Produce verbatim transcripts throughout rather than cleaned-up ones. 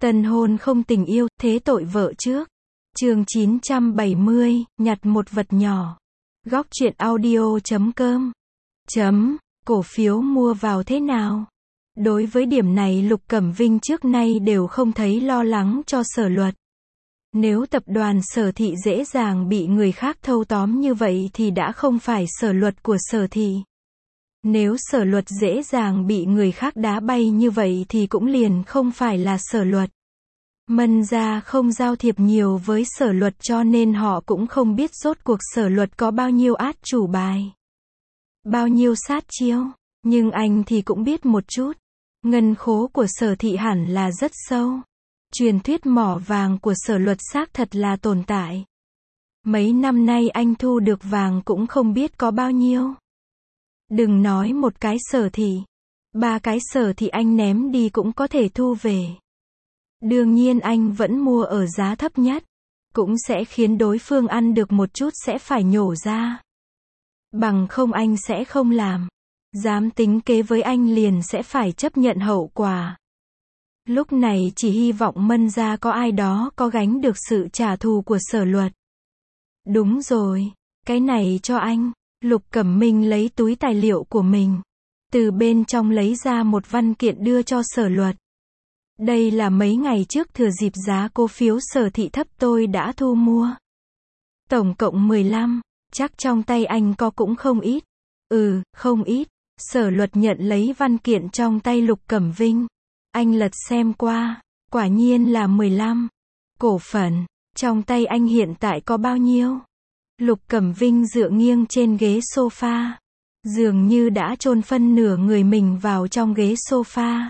Tân hôn không tình yêu, thế tội vợ trước. Chương chín trăm bảy mươi, nhặt một vật nhỏ. Góc truyện audio chấm com. Chấm, cổ phiếu mua vào thế nào? Đối với điểm này Lục Cẩm Vinh trước nay đều không thấy lo lắng cho Sở Luật. Nếu tập đoàn Sở Thị dễ dàng bị người khác thâu tóm như vậy thì đã không phải Sở Luật của Sở Thị. Nếu Sở Luật dễ dàng bị người khác đá bay như vậy thì cũng liền không phải là Sở Luật. Mân gia không giao thiệp nhiều với Sở Luật cho nên họ cũng không biết rốt cuộc Sở Luật có bao nhiêu át chủ bài, bao nhiêu sát chiêu, nhưng anh thì cũng biết một chút. Ngân khố của Sở Thị hẳn là rất sâu. Truyền thuyết mỏ vàng của Sở Luật xác thật là tồn tại. Mấy năm nay anh thu được vàng cũng không biết có bao nhiêu. Đừng nói một cái Sở Thị, ba cái Sở Thị anh ném đi cũng có thể thu về. Đương nhiên anh vẫn mua ở giá thấp nhất, cũng sẽ khiến đối phương ăn được một chút sẽ phải nhổ ra. Bằng không anh sẽ không làm. Dám tính kế với anh liền sẽ phải chấp nhận hậu quả. Lúc này chỉ hy vọng Mân gia có ai đó có gánh được sự trả thù của Sở Luật. Đúng rồi, cái này cho anh. Lục Cẩm Minh lấy túi tài liệu của mình, từ bên trong lấy ra một văn kiện đưa cho Sở Luật. Đây là mấy ngày trước thừa dịp giá cổ phiếu Sở Thị thấp tôi đã thu mua. Tổng cộng mười lăm, chắc trong tay anh có cũng không ít. Ừ, không ít. Sở Luật nhận lấy văn kiện trong tay Lục Cẩm Vinh. Anh lật xem qua, quả nhiên là mười lăm. Cổ phần, trong tay anh hiện tại có bao nhiêu? Lục Cẩm Vinh dựa nghiêng trên ghế sofa. Dường như đã chôn phân nửa người mình vào trong ghế sofa.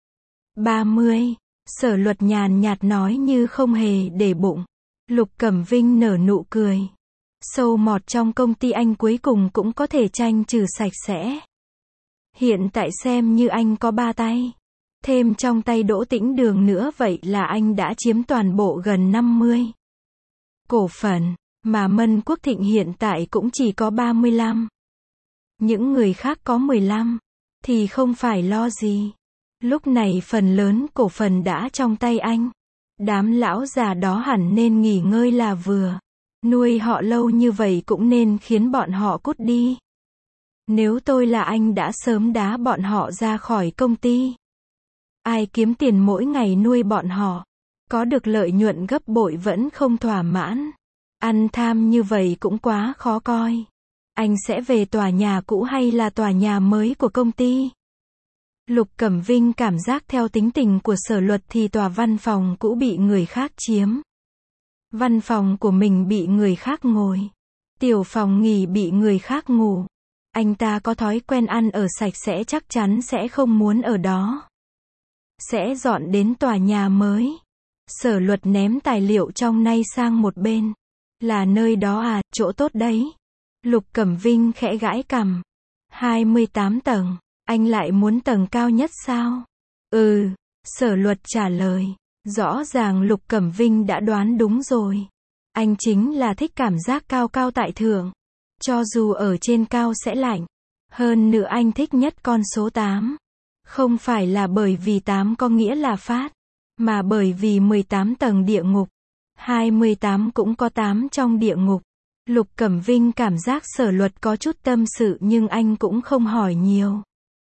ba mươi. Sở Luật nhàn nhạt nói như không hề để bụng. Lục Cẩm Vinh nở nụ cười. Sâu mọt trong công ty anh cuối cùng cũng có thể tranh trừ sạch sẽ. Hiện tại xem như anh có ba tay. Thêm trong tay Đỗ Tĩnh Đường nữa vậy là anh đã chiếm toàn bộ gần năm mươi cổ phần, mà Mân Quốc Thịnh hiện tại cũng chỉ có ba mươi lăm. Những người khác có mười lăm, thì không phải lo gì. Lúc này phần lớn cổ phần đã trong tay anh. Đám lão già đó hẳn nên nghỉ ngơi là vừa. Nuôi họ lâu như vậy cũng nên khiến bọn họ cút đi. Nếu tôi là anh đã sớm đá bọn họ ra khỏi công ty. Ai kiếm tiền mỗi ngày nuôi bọn họ, có được lợi nhuận gấp bội vẫn không thỏa mãn. Ăn tham như vậy cũng quá khó coi. Anh sẽ về tòa nhà cũ hay là tòa nhà mới của công ty? Lục Cẩm Vinh cảm giác theo tính tình của Sở Luật thì tòa văn phòng cũ bị người khác chiếm. Văn phòng của mình bị người khác ngồi. Tiểu phòng nghỉ bị người khác ngủ. Anh ta có thói quen ăn ở sạch sẽ chắc chắn sẽ không muốn ở đó. Sẽ dọn đến tòa nhà mới. Sở Luật ném tài liệu trong nay sang một bên. Là nơi đó à, chỗ tốt đấy. Lục Cẩm Vinh khẽ gãi cằm. hai mươi tám tầng, anh lại muốn tầng cao nhất sao? Ừ, Sở Luật trả lời. Rõ ràng Lục Cẩm Vinh đã đoán đúng rồi. Anh chính là thích cảm giác cao cao tại thượng. Cho dù ở trên cao sẽ lạnh. Hơn nữa anh thích nhất con số tám. Không phải là bởi vì tám có nghĩa là phát, mà bởi vì mười tám tầng địa ngục. hai mươi tám cũng có tám trong địa ngục. Lục Cẩm Vinh cảm giác Sở Luật có chút tâm sự nhưng anh cũng không hỏi nhiều.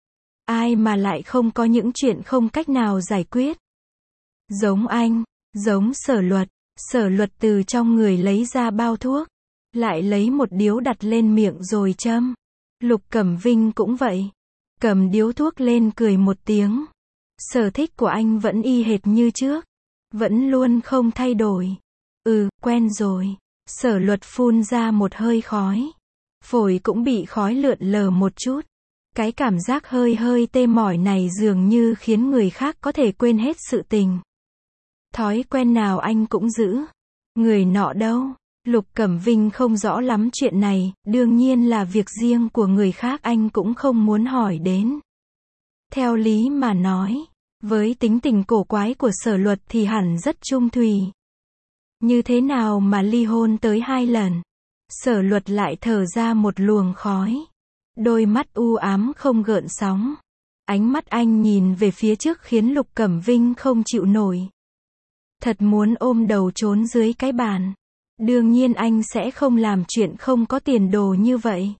Ai mà lại không có những chuyện không cách nào giải quyết. Giống anh, giống Sở Luật. Sở Luật từ trong người lấy ra bao thuốc, lại lấy một điếu đặt lên miệng rồi châm. Lục Cẩm Vinh cũng vậy. Cầm điếu thuốc lên cười một tiếng. Sở thích của anh vẫn y hệt như trước. Vẫn luôn không thay đổi. Ừ, quen rồi. Sở Luật phun ra một hơi khói. Phổi cũng bị khói lượn lờ một chút. Cái cảm giác hơi hơi tê mỏi này dường như khiến người khác có thể quên hết sự tình. Thói quen nào anh cũng giữ. Người nọ đâu? Lục Cẩm Vinh không rõ lắm chuyện này, đương nhiên là việc riêng của người khác anh cũng không muốn hỏi đến. Theo lý mà nói, với tính tình cổ quái của Sở Luật thì hẳn rất trung thủy. Như thế nào mà ly hôn tới hai lần? Sở Luật lại thở ra một luồng khói. Đôi mắt u ám không gợn sóng. Ánh mắt anh nhìn về phía trước khiến Lục Cẩm Vinh không chịu nổi. Thật muốn ôm đầu trốn dưới cái bàn. Đương nhiên anh sẽ không làm chuyện không có tiền đồ như vậy.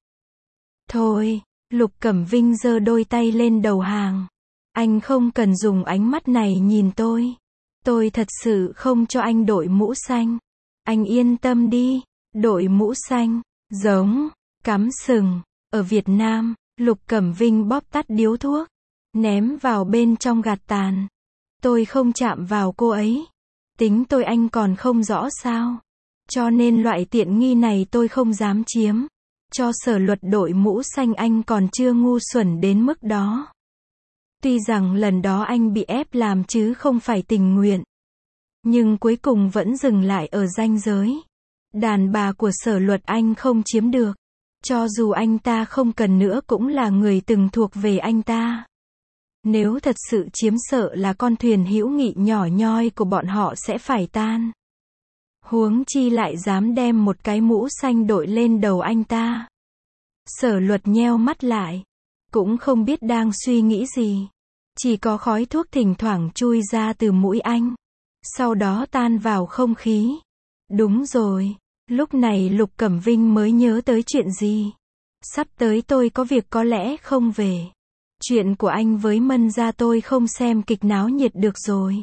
Thôi, Lục Cẩm Vinh giơ đôi tay lên đầu hàng. Anh không cần dùng ánh mắt này nhìn tôi. Tôi thật sự không cho anh đội mũ xanh. Anh yên tâm đi, đội mũ xanh, giống, cắm sừng. Ở Việt Nam, Lục Cẩm Vinh bóp tắt điếu thuốc, ném vào bên trong gạt tàn. Tôi không chạm vào cô ấy. Tính tôi anh còn không rõ sao. Cho nên loại tiện nghi này tôi không dám chiếm. Cho Sở Luật đội mũ xanh anh còn chưa ngu xuẩn đến mức đó. Tuy rằng lần đó anh bị ép làm chứ không phải tình nguyện. Nhưng cuối cùng vẫn dừng lại ở ranh giới. Đàn bà của Sở Luật anh không chiếm được. Cho dù anh ta không cần nữa cũng là người từng thuộc về anh ta. Nếu thật sự chiếm sợ là con thuyền hữu nghị nhỏ nhoi của bọn họ sẽ phải tan. Huống chi lại dám đem một cái mũ xanh đội lên đầu anh ta. Sở Luật nheo mắt lại. Cũng không biết đang suy nghĩ gì. Chỉ có khói thuốc thỉnh thoảng chui ra từ mũi anh. Sau đó tan vào không khí. Đúng rồi. Lúc này Lục Cẩm Vinh mới nhớ tới chuyện gì. Sắp tới tôi có việc có lẽ không về. Chuyện của anh với Mân gia tôi không xem kịch náo nhiệt được rồi.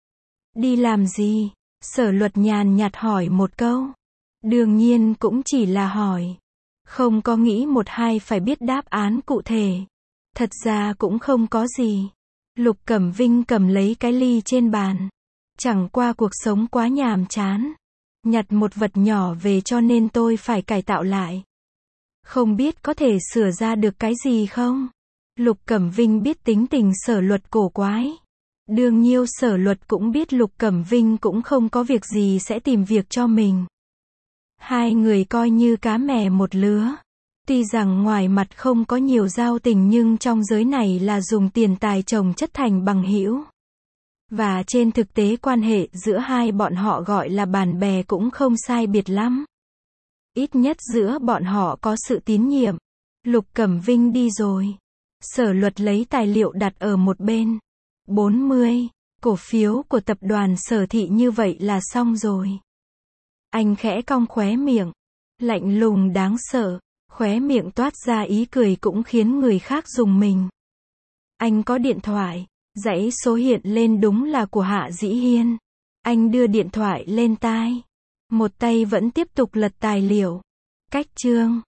Đi làm gì? Sở Luật nhàn nhạt hỏi một câu. Đương nhiên cũng chỉ là hỏi. Không có nghĩ một hai phải biết đáp án cụ thể. Thật ra cũng không có gì. Lục Cẩm Vinh cầm lấy cái ly trên bàn. Chẳng qua cuộc sống quá nhàm chán. Nhặt một vật nhỏ về cho nên tôi phải cải tạo lại. Không biết có thể sửa ra được cái gì không? Lục Cẩm Vinh biết tính tình Sở Luật cổ quái. Đương nhiêu Sở Luật cũng biết Lục Cẩm Vinh cũng không có việc gì sẽ tìm việc cho mình. Hai người coi như cá mè một lứa. Tuy rằng ngoài mặt không có nhiều giao tình nhưng trong giới này là dùng tiền tài chồng chất thành bằng hữu. Và trên thực tế quan hệ giữa hai bọn họ gọi là bạn bè cũng không sai biệt lắm. Ít nhất giữa bọn họ có sự tín nhiệm. Lục Cẩm Vinh đi rồi. Sở Luật lấy tài liệu đặt ở một bên. bốn mươi. Cổ phiếu của tập đoàn Sở Thị như vậy là xong rồi. Anh khẽ cong khóe miệng. Lạnh lùng đáng sợ. Khóe miệng toát ra ý cười cũng khiến người khác rùng mình. Anh có điện thoại. Dãy số hiện lên đúng là của Hạ Dĩ Hiên. Anh đưa điện thoại lên tai. Một tay vẫn tiếp tục lật tài liệu. Cách chương.